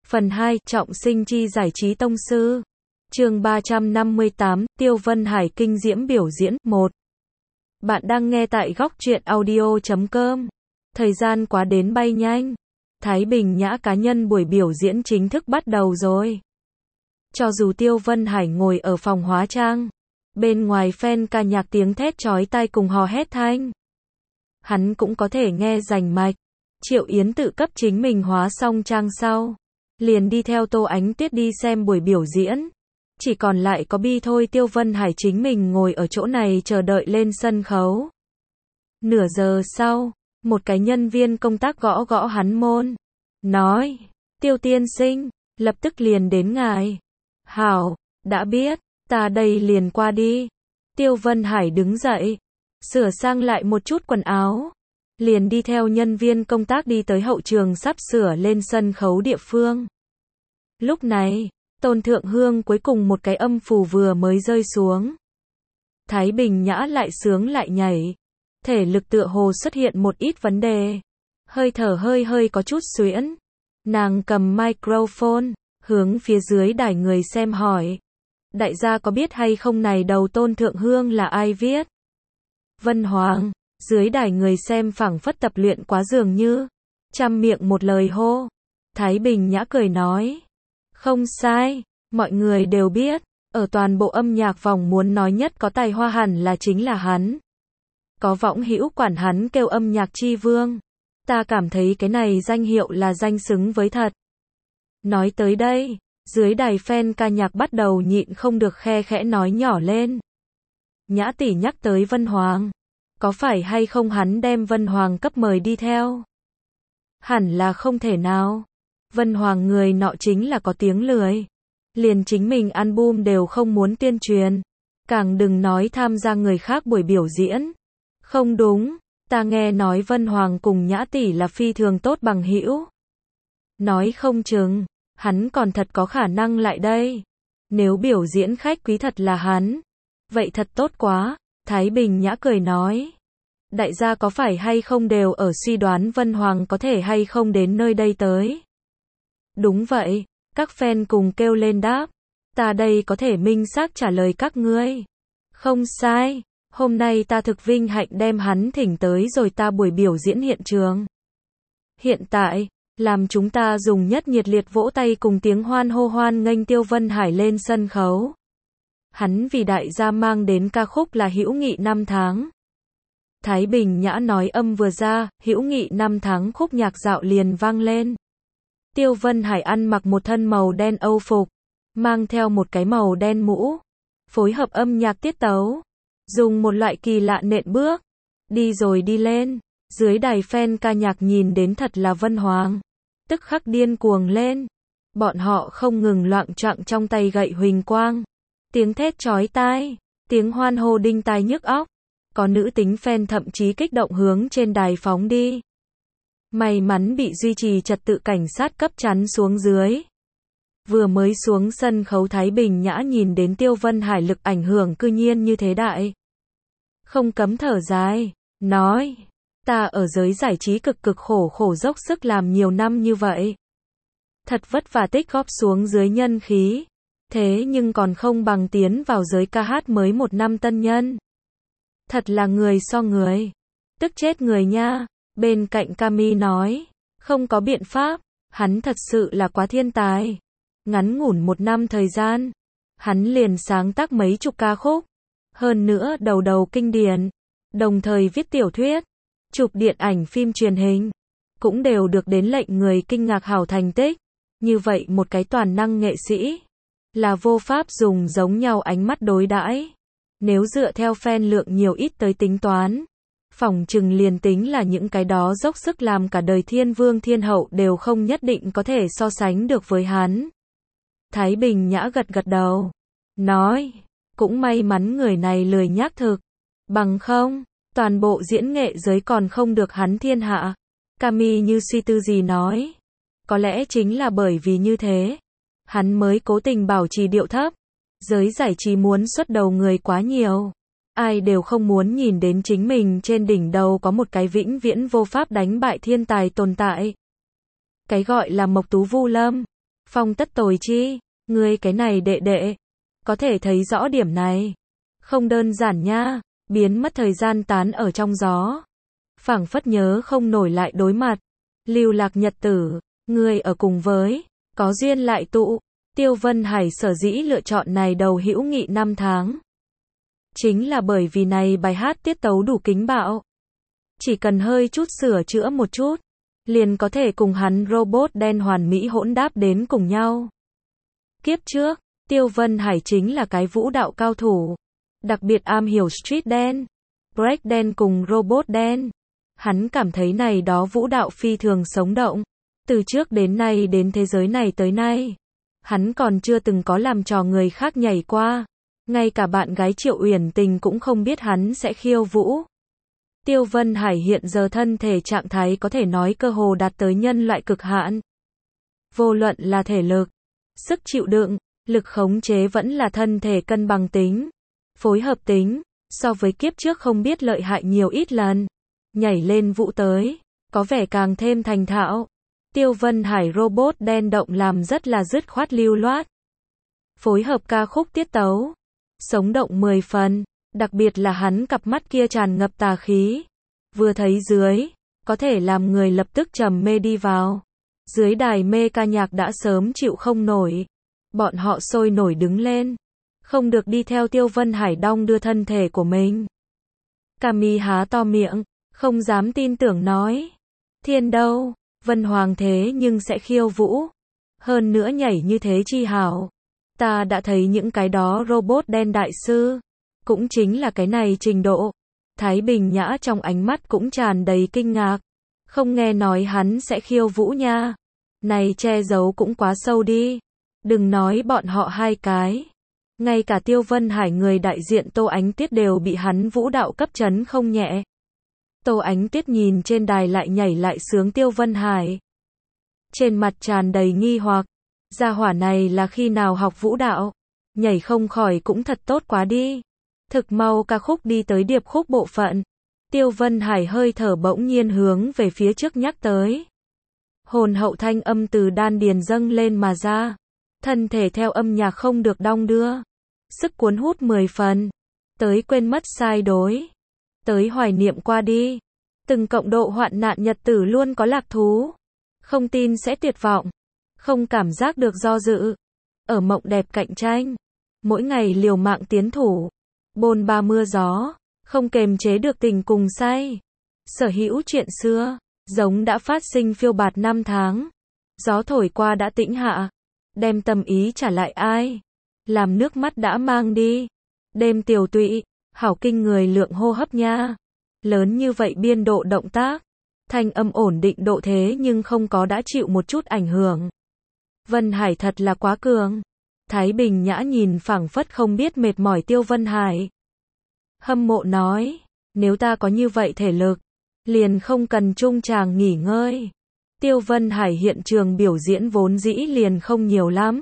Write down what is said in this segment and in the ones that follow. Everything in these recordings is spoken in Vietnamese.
Phần 2, trọng sinh chi giải trí tông sư. Chương 358, Tiêu Vân Hải kinh diễm biểu diễn. 1. Bạn đang nghe tại góc truyện audio.com. Thời gian quá đến bay nhanh. Thái Bình Nhã cá nhân buổi biểu diễn chính thức bắt đầu rồi. Cho dù Tiêu Vân Hải ngồi ở phòng hóa trang, bên ngoài fan ca nhạc tiếng thét chói tai cùng hò hét thanh, hắn cũng có thể nghe rành mạch. Triệu Yến tự cấp chính mình hóa xong trang sau, liền đi theo Tô Ánh Tuyết đi xem buổi biểu diễn. Chỉ còn lại có Bi thôi. Tiêu Vân Hải chính mình ngồi ở chỗ này chờ đợi lên sân khấu. Nửa giờ sau, một cái nhân viên công tác gõ gõ hắn môn, nói: Tiêu tiên sinh, lập tức liền đến ngài. Hảo, đã biết, ta đây liền qua đi. Tiêu Vân Hải đứng dậy, sửa sang lại một chút quần áo, liền đi theo nhân viên công tác đi tới hậu trường sắp sửa lên sân khấu địa phương. Lúc này, Tôn Thượng Hương cuối cùng một cái âm phù vừa mới rơi xuống. Thái Bình Nhã lại sướng lại nhảy, thể lực tựa hồ xuất hiện một ít vấn đề, hơi thở hơi có chút xuyễn. Nàng cầm microphone, hướng phía dưới đài người xem hỏi: đại gia có biết hay không này đầu Tôn Thượng Hương là ai viết? Vân Hoàng. Dưới đài người xem phảng phất tập luyện quá dường như, trăm miệng một lời hô. Thái Bình Nhã cười nói: không sai, mọi người đều biết, ở toàn bộ âm nhạc vòng muốn nói nhất có tài hoa hẳn là chính là hắn. Có võng hữu quản hắn kêu âm nhạc chi vương. Ta cảm thấy cái này danh hiệu là danh xứng với thật. Nói tới đây, dưới đài fan ca nhạc bắt đầu nhịn không được khe khẽ nói nhỏ lên. Nhã tỷ nhắc tới Vân Hoàng, có phải hay không hắn đem Vân Hoàng cấp mời đi theo? Hẳn là không thể nào. Vân Hoàng người nọ chính là có tiếng lười, liền chính mình album đều không muốn tuyên truyền, càng đừng nói tham gia người khác buổi biểu diễn. Không đúng, ta nghe nói Vân Hoàng cùng Nhã tỷ là phi thường tốt bằng hữu. Nói không chừng, hắn còn thật có khả năng lại đây. Nếu biểu diễn khách quý thật là hắn, vậy thật tốt quá. Thái Bình Nhã cười nói: đại gia có phải hay không đều ở suy đoán Vân Hoàng có thể hay không đến nơi đây tới? Đúng vậy, các fan cùng kêu lên đáp. Ta đây có thể minh xác trả lời các ngươi. Không sai, hôm nay ta thực vinh hạnh đem hắn thỉnh tới rồi ta buổi biểu diễn hiện trường. Hiện tại, làm chúng ta dùng nhất nhiệt liệt vỗ tay cùng tiếng hoan hô hoan nghênh Tiêu Vân Hải lên sân khấu. Hắn vì đại gia mang đến ca khúc là Hữu Nghị năm tháng. Thái Bình Nhã nói âm vừa ra, Hữu Nghị năm tháng khúc nhạc dạo liền vang lên. Tiêu Vân Hải ăn mặc một thân màu đen Âu phục, mang theo một cái màu đen mũ, phối hợp âm nhạc tiết tấu, dùng một loại kỳ lạ nện bước, đi rồi đi lên. Dưới đài fan ca nhạc nhìn đến thật là Vân Hoàng, tức khắc điên cuồng lên. Bọn họ không ngừng loạng choạng trong tay gậy huỳnh quang, tiếng thét chói tai, tiếng hoan hô đinh tai nhức óc. Có nữ tính fan thậm chí kích động hướng trên đài phóng đi. May mắn bị duy trì trật tự cảnh sát cấp chắn xuống dưới. Vừa mới xuống sân khấu Thái Bình Nhã nhìn đến Tiêu Vân Hải lực ảnh hưởng cư nhiên như thế đại, không cấm thở dài, nói: ta ở giới giải trí cực khổ dốc sức làm nhiều năm như vậy, thật vất vả tích góp xuống dưới nhân khí, thế nhưng còn không bằng tiến vào giới ca hát mới một năm tân nhân. Thật là người so người, tức chết người nha. Bên cạnh Cami nói: không có biện pháp, hắn thật sự là quá thiên tài. Ngắn ngủn một năm thời gian, hắn liền sáng tác mấy chục ca khúc, hơn nữa đầu kinh điển, đồng thời viết tiểu thuyết, chụp điện ảnh phim truyền hình, cũng đều được đến lệnh người kinh ngạc hảo thành tích. Như vậy một cái toàn năng nghệ sĩ, là vô pháp dùng giống nhau ánh mắt đối đãi. Nếu dựa theo fan lượng nhiều ít tới tính toán, phỏng chừng liền tính là những cái đó dốc sức làm cả đời thiên vương thiên hậu đều không nhất định có thể so sánh được với hắn. Thái Bình Nhã gật đầu, nói: cũng may mắn người này lười nhác thực, bằng không, toàn bộ diễn nghệ giới còn không được hắn thiên hạ. Cami như suy tư gì nói: có lẽ chính là bởi vì như thế, hắn mới cố tình bảo trì điệu thấp. Giới giải trí muốn xuất đầu người quá nhiều, ai đều không muốn nhìn đến chính mình trên đỉnh đầu có một cái vĩnh viễn vô pháp đánh bại thiên tài tồn tại. Cái gọi là Mộc Tú Vu Lâm, Phong tất tồi chi, ngươi cái này đệ đệ, có thể thấy rõ điểm này. Không đơn giản nha, biến mất thời gian tán ở trong gió. Phảng phất nhớ không nổi lại đối mặt. Lưu lạc nhật tử, ngươi ở cùng với, có duyên lại tụ. Tiêu Vân Hải sở dĩ lựa chọn này đầu hữu nghị năm tháng. Chính là bởi vì này bài hát tiết tấu đủ kính bạo. Chỉ cần hơi chút sửa chữa một chút, liền có thể cùng hắn robot đen hoàn mỹ hỗn đáp đến cùng nhau. Kiếp trước, Tiêu Vân Hải chính là cái vũ đạo cao thủ. Đặc biệt am hiểu street dance, break dance cùng robot dance. Hắn cảm thấy này đó vũ đạo phi thường sống động. Từ trước đến nay đến thế giới này tới nay, hắn còn chưa từng có làm trò người khác nhảy qua. Ngay cả bạn gái Triệu Uyển Tình cũng không biết hắn sẽ khiêu vũ. Tiêu Vân Hải hiện giờ thân thể trạng thái có thể nói cơ hồ đạt tới nhân loại cực hạn. Vô luận là thể lực, sức chịu đựng, lực khống chế vẫn là thân thể cân bằng tính, phối hợp tính, so với kiếp trước không biết lợi hại nhiều ít lần. Nhảy lên vũ tới, có vẻ càng thêm thành thạo. Tiêu Vân Hải robot đen động làm rất là dứt khoát lưu loát. Phối hợp ca khúc tiết tấu, sống động 10 phần, đặc biệt là hắn cặp mắt kia tràn ngập tà khí. Vừa thấy dưới, có thể làm người lập tức trầm mê đi vào. Dưới đài mê ca nhạc đã sớm chịu không nổi. Bọn họ sôi nổi đứng lên. Không được đi theo Tiêu Vân Hải đong đưa thân thể của mình. Cami há to miệng, không dám tin tưởng nói. Thiên đâu, Vân Hoàng thế nhưng sẽ khiêu vũ. Hơn nữa nhảy như thế chi hảo. Ta đã thấy những cái đó robot đen đại sư. Cũng chính là cái này trình độ. Thái Bình Nhã trong ánh mắt cũng tràn đầy kinh ngạc. Không nghe nói hắn sẽ khiêu vũ nha. Này che giấu cũng quá sâu đi. Đừng nói bọn họ hai cái. Ngay cả Tiêu Vân Hải người đại diện Tô Ánh Tuyết đều bị hắn vũ đạo cấp chấn không nhẹ. Tô Ánh Tuyết nhìn trên đài lại nhảy lại sướng Tiêu Vân Hải. Trên mặt tràn đầy nghi hoặc. Gia hỏa này là khi nào học vũ đạo? Nhảy không khỏi cũng thật tốt quá đi. Thực mau ca khúc đi tới điệp khúc bộ phận. Tiêu Vân Hải hơi thở bỗng nhiên hướng về phía trước nhắc tới. Hồn hậu thanh âm từ đan điền dâng lên mà ra. Thân thể theo âm nhạc không được đong đưa. Sức cuốn hút 10 phần. Tới quên mất sai đối. Tới hoài niệm qua đi. Từng cộng độ hoạn nạn nhật tử luôn có lạc thú. Không tin sẽ tuyệt vọng. Không cảm giác được do dự. Ở mộng đẹp cạnh tranh. Mỗi ngày liều mạng tiến thủ. Bôn ba mưa gió. Không kềm chế được tình cùng say. Sở hữu chuyện xưa. Giống đã phát sinh phiêu bạt năm tháng. Gió thổi qua đã tĩnh hạ. Đem tâm ý trả lại ai. Làm nước mắt đã mang đi. Đêm tiều tụy. Hảo kinh người lượng hô hấp nha. Lớn như vậy biên độ động tác. Thanh âm ổn định độ thế nhưng không có đã chịu một chút ảnh hưởng. Vân Hải thật là quá cường. Thái Bình Nhã nhìn phảng phất không biết mệt mỏi Tiêu Vân Hải. Hâm mộ nói, nếu ta có như vậy thể lực, liền không cần trung tràng nghỉ ngơi. Tiêu Vân Hải hiện trường biểu diễn vốn dĩ liền không nhiều lắm.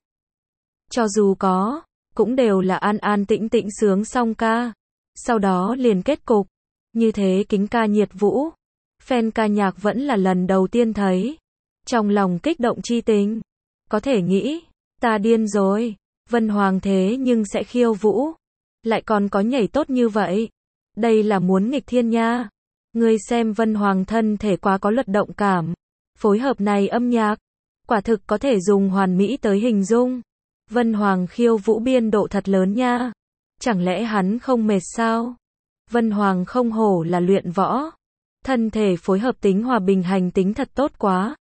Cho dù có, cũng đều là an an tĩnh tĩnh sướng xong ca. Sau đó liền kết cục. Như thế kính ca nhiệt vũ. Fan ca nhạc vẫn là lần đầu tiên thấy. Trong lòng kích động chi tình. Có thể nghĩ, ta điên rồi. Vân Hoàng thế nhưng sẽ khiêu vũ. Lại còn có nhảy tốt như vậy. Đây là muốn nghịch thiên nha. Ngươi xem Vân Hoàng thân thể quá có luật động cảm. Phối hợp này âm nhạc. Quả thực có thể dùng hoàn mỹ tới hình dung. Vân Hoàng khiêu vũ biên độ thật lớn nha. Chẳng lẽ hắn không mệt sao? Vân Hoàng không hổ là luyện võ. Thân thể phối hợp tính hòa bình hành tính thật tốt quá.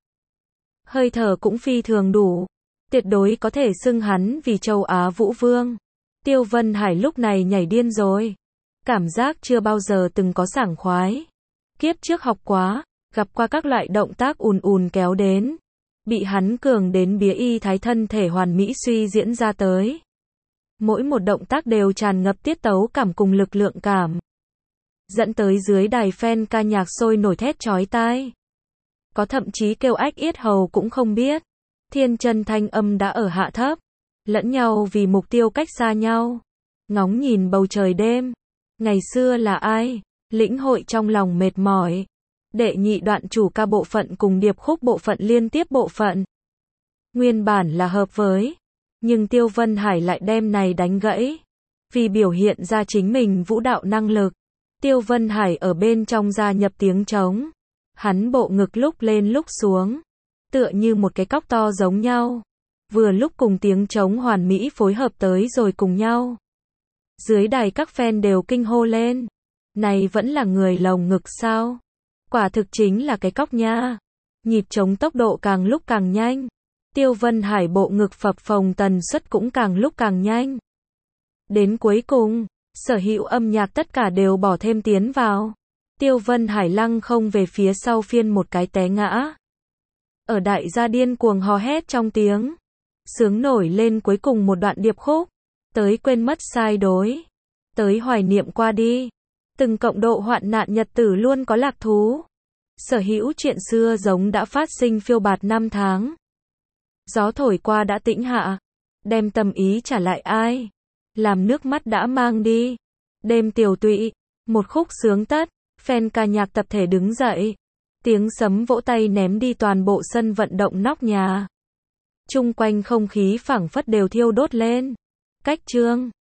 Hơi thở cũng phi thường đủ. Tuyệt đối có thể xưng hắn vì châu Á Vũ Vương. Tiêu Vân Hải lúc này nhảy điên rồi. Cảm giác chưa bao giờ từng có sảng khoái. Kiếp trước học quá, gặp qua các loại động tác ùn ùn kéo đến. Bị hắn cường đến bía y thái thân thể hoàn mỹ suy diễn ra tới. Mỗi một động tác đều tràn ngập tiết tấu cảm cùng lực lượng cảm. Dẫn tới dưới đài fan ca nhạc sôi nổi thét chói tai. Có thậm chí kêu ách yết hầu cũng không biết. Thiên chân thanh âm đã ở hạ thấp. Lẫn nhau vì mục tiêu cách xa nhau. Ngóng nhìn bầu trời đêm. Ngày xưa là ai? Lĩnh hội trong lòng mệt mỏi. Đệ nhị đoạn chủ ca bộ phận cùng điệp khúc bộ phận liên tiếp bộ phận. Nguyên bản là hợp với, nhưng Tiêu Vân Hải lại đem này đánh gãy. Vì biểu hiện ra chính mình vũ đạo năng lực, Tiêu Vân Hải ở bên trong gia nhập tiếng trống. Hắn bộ ngực lúc lên lúc xuống, tựa như một cái cóc to giống nhau. Vừa lúc cùng tiếng trống hoàn mỹ phối hợp tới rồi cùng nhau. Dưới đài các fan đều kinh hô lên. Này vẫn là người lồng ngực sao? Quả thực chính là cái cóc nha. Nhịp trống tốc độ càng lúc càng nhanh. Tiêu Vân Hải bộ ngực phập phồng tần suất cũng càng lúc càng nhanh. Đến cuối cùng, sở hữu âm nhạc tất cả đều bỏ thêm tiến vào. Tiêu Vân Hải lăng không về phía sau phiên một cái té ngã. Ở đại gia điên cuồng hò hét trong tiếng. Sướng nổi lên cuối cùng một đoạn điệp khúc. Tới quên mất sai đối. Tới hoài niệm qua đi. Từng cộng độ hoạn nạn nhật tử luôn có lạc thú. Sở hữu chuyện xưa giống đã phát sinh phiêu bạt năm tháng. Gió thổi qua đã tĩnh hạ. Đem tâm ý trả lại ai. Làm nước mắt đã mang đi. Đêm tiều tụy. Một khúc sướng tất. Fan ca nhạc tập thể đứng dậy. Tiếng sấm vỗ tay ném đi toàn bộ sân vận động nóc nhà. Chung quanh không khí phảng phất đều thiêu đốt lên. Cách chương